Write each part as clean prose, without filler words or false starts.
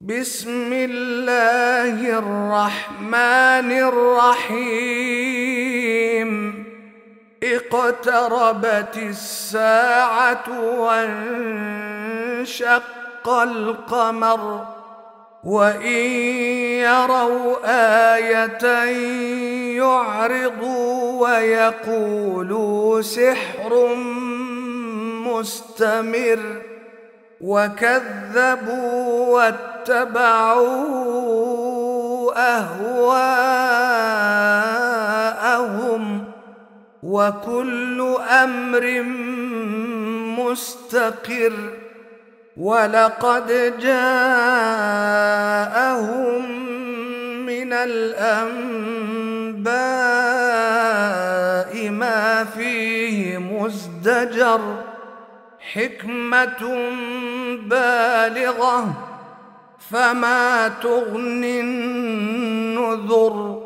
بسم الله الرحمن الرحيم. اقتربت الساعة وانشق القمر وإن يروا آية يعرضوا ويقولوا سحر مستمر وكذبوا واتبعوا أهواءهم وكل أمر مستقر ولقد جاءهم من الأنباء ما فيه مزدجر حكمة بالغة فما تغني النذر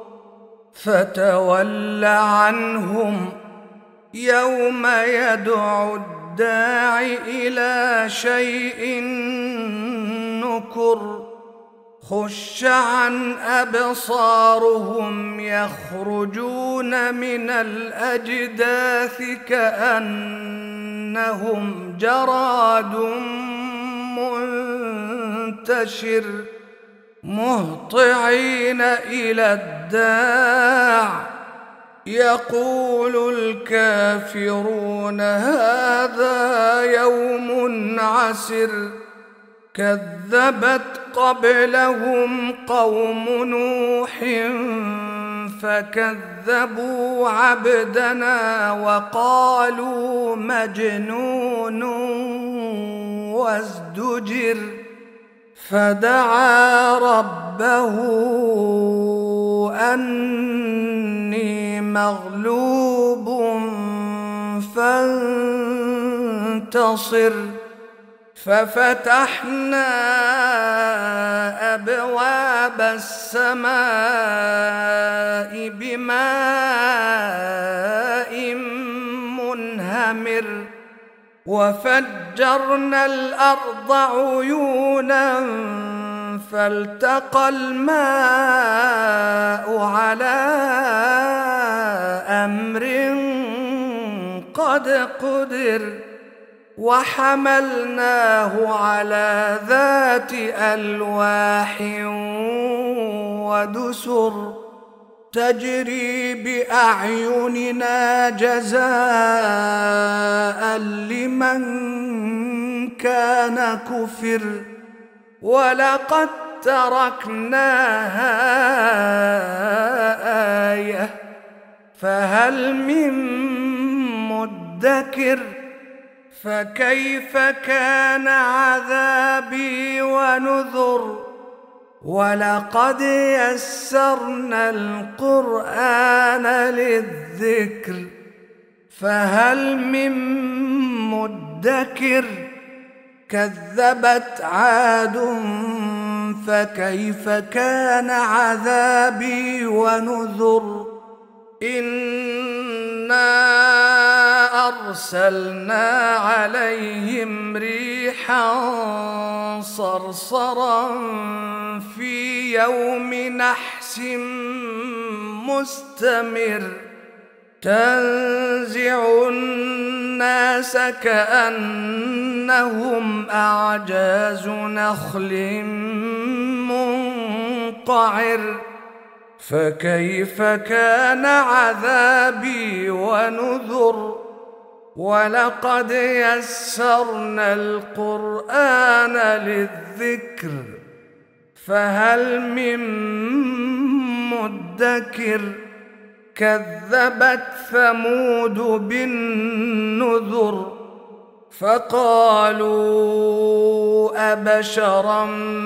فتول عنهم يوم يدعو الداع إلى شيء نكر خش عن أبصارهم يخرجون من الأجداث كأنهم جراد منتشر مهطعين إلى الداع يقول الكافرون هذا يوم عسر كذبت قبلهم قوم نوح فكذبوا عبدنا وقالوا مجنون وازدجر فدعا ربه أني مغلوب فانتصر ففتحنا أبواب السماء بماء منهمر وفجرنا الأرض عيونا فالتقى الماء على أمر قد قدر وحملناه على ذات ألواح ودسر تجري بأعيننا جزاء لمن كان كفر ولقد تركناها آية فهل من مدكر فكيف كان عذابي ونذر ولقد يسرنا القرآن للذكر فهل من مدكر كذبت عاد فكيف كان عذابي ونذر إنا أرسلنا عليهم ريحا صرصرا في يوم نحس مستمر تنزع الناس كأنهم أعجاز نخل منقعر فكيف كان عذابي ونذر ولقد يسرنا القرآن للذكر فهل من مدكر كذبت ثمود بالنذر فقالوا أبشرا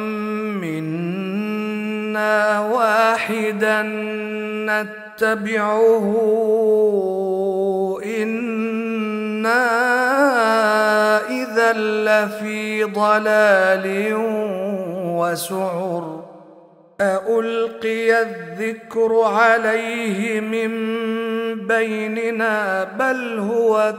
منا واحدا نتبعه إنا إذا لفي ضلال وسعر أألقي الذكر عليه من بيننا بل هو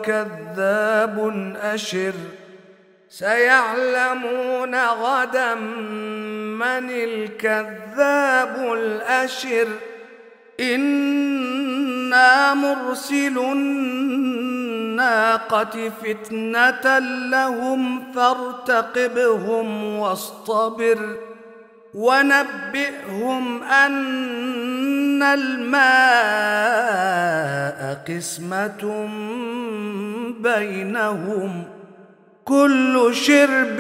كذاب أشر سيعلمون غدا من الكذاب الأشر إنا مرسل الناقة فتنة لهم فارتقبهم واصطبر ونبئهم أن الماء قسمة بينهم كل شرب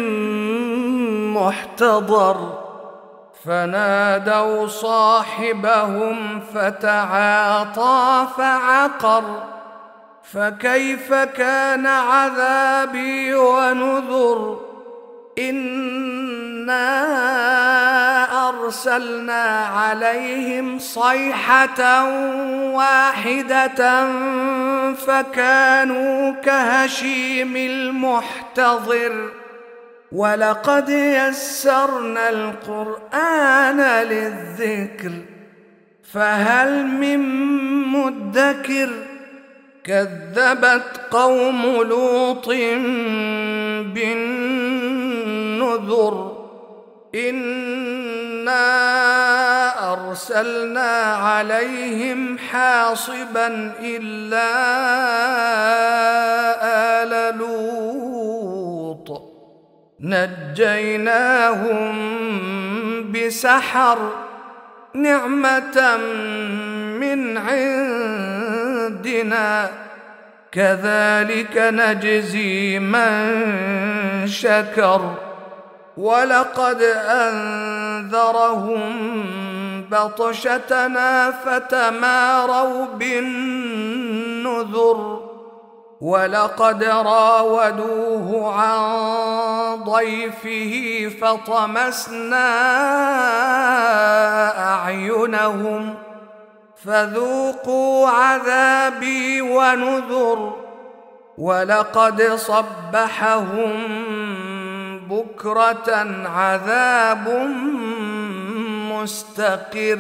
محتضر فنادوا صاحبهم فتعاطى فعقر فكيف كان عذابي ونذر إنا أرسلنا عليهم صيحة واحدة فكانوا كهشيم المحتضر ولقد يسرنا القرآن للذكر فهل من مدكر كذبت قوم لوط بالنذر إنا أرسلنا عليهم حاصبا إلا آل لوط نجيناهم بسحر نعمة من عندنا كذلك نجزي من شكر ولقد أنذرهم بطشتنا فتماروا بالنذر ولقد راودوه عن ضيفه فطمسنا أعينهم فذوقوا عذابي ونذر ولقد صبحهم بكرة عذاب مستقر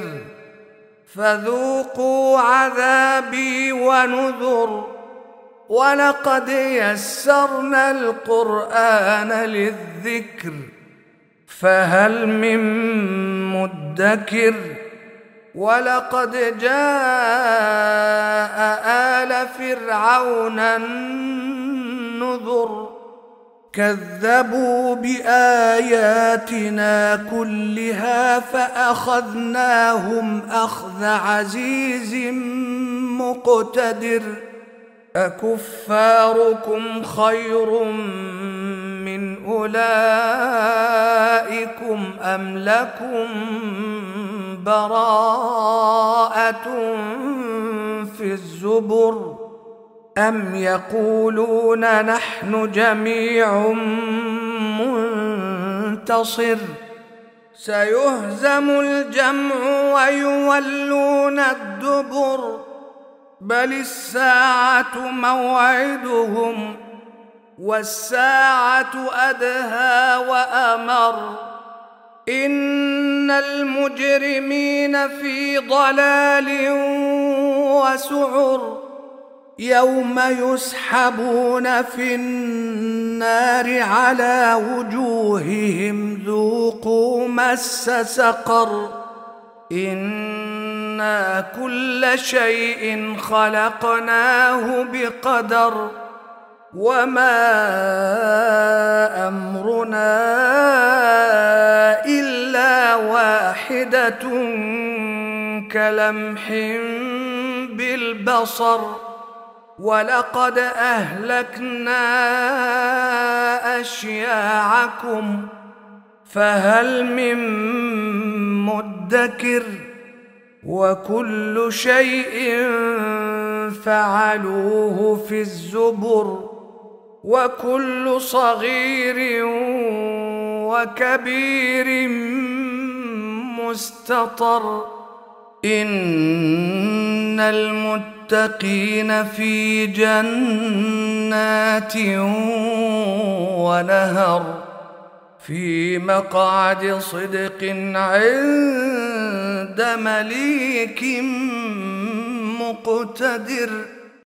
فذوقوا عذابي ونذر ولقد يسرنا القرآن للذكر فهل من مدكر ولقد جاء آل فرعون النذر كذبوا بآياتنا كلها فأخذناهم أخذ عزيز مقتدر أكفاركم خير من أولئكم أم لكم براءة في الزبر أم يقولون نحن جميع منتصر سيهزم الجمع ويولون الدبر بل الساعة موعدهم والساعة أدهى وأمر إن المجرمين في ضلال وسعر يوم يسحبون في النار على وجوههم ذوقوا مس سقر إنا كل شيء خلقناه بقدر وما أمرنا إلا واحدة كلمح بالبصر ولقد أهلكنا أشياعكم فهل من مدكر وكل شيء فعلوه في الزبر وكل صغير وكبير مستطر إن المتقين في جنات ونهر في مقعد صدق عند مليك مقتدر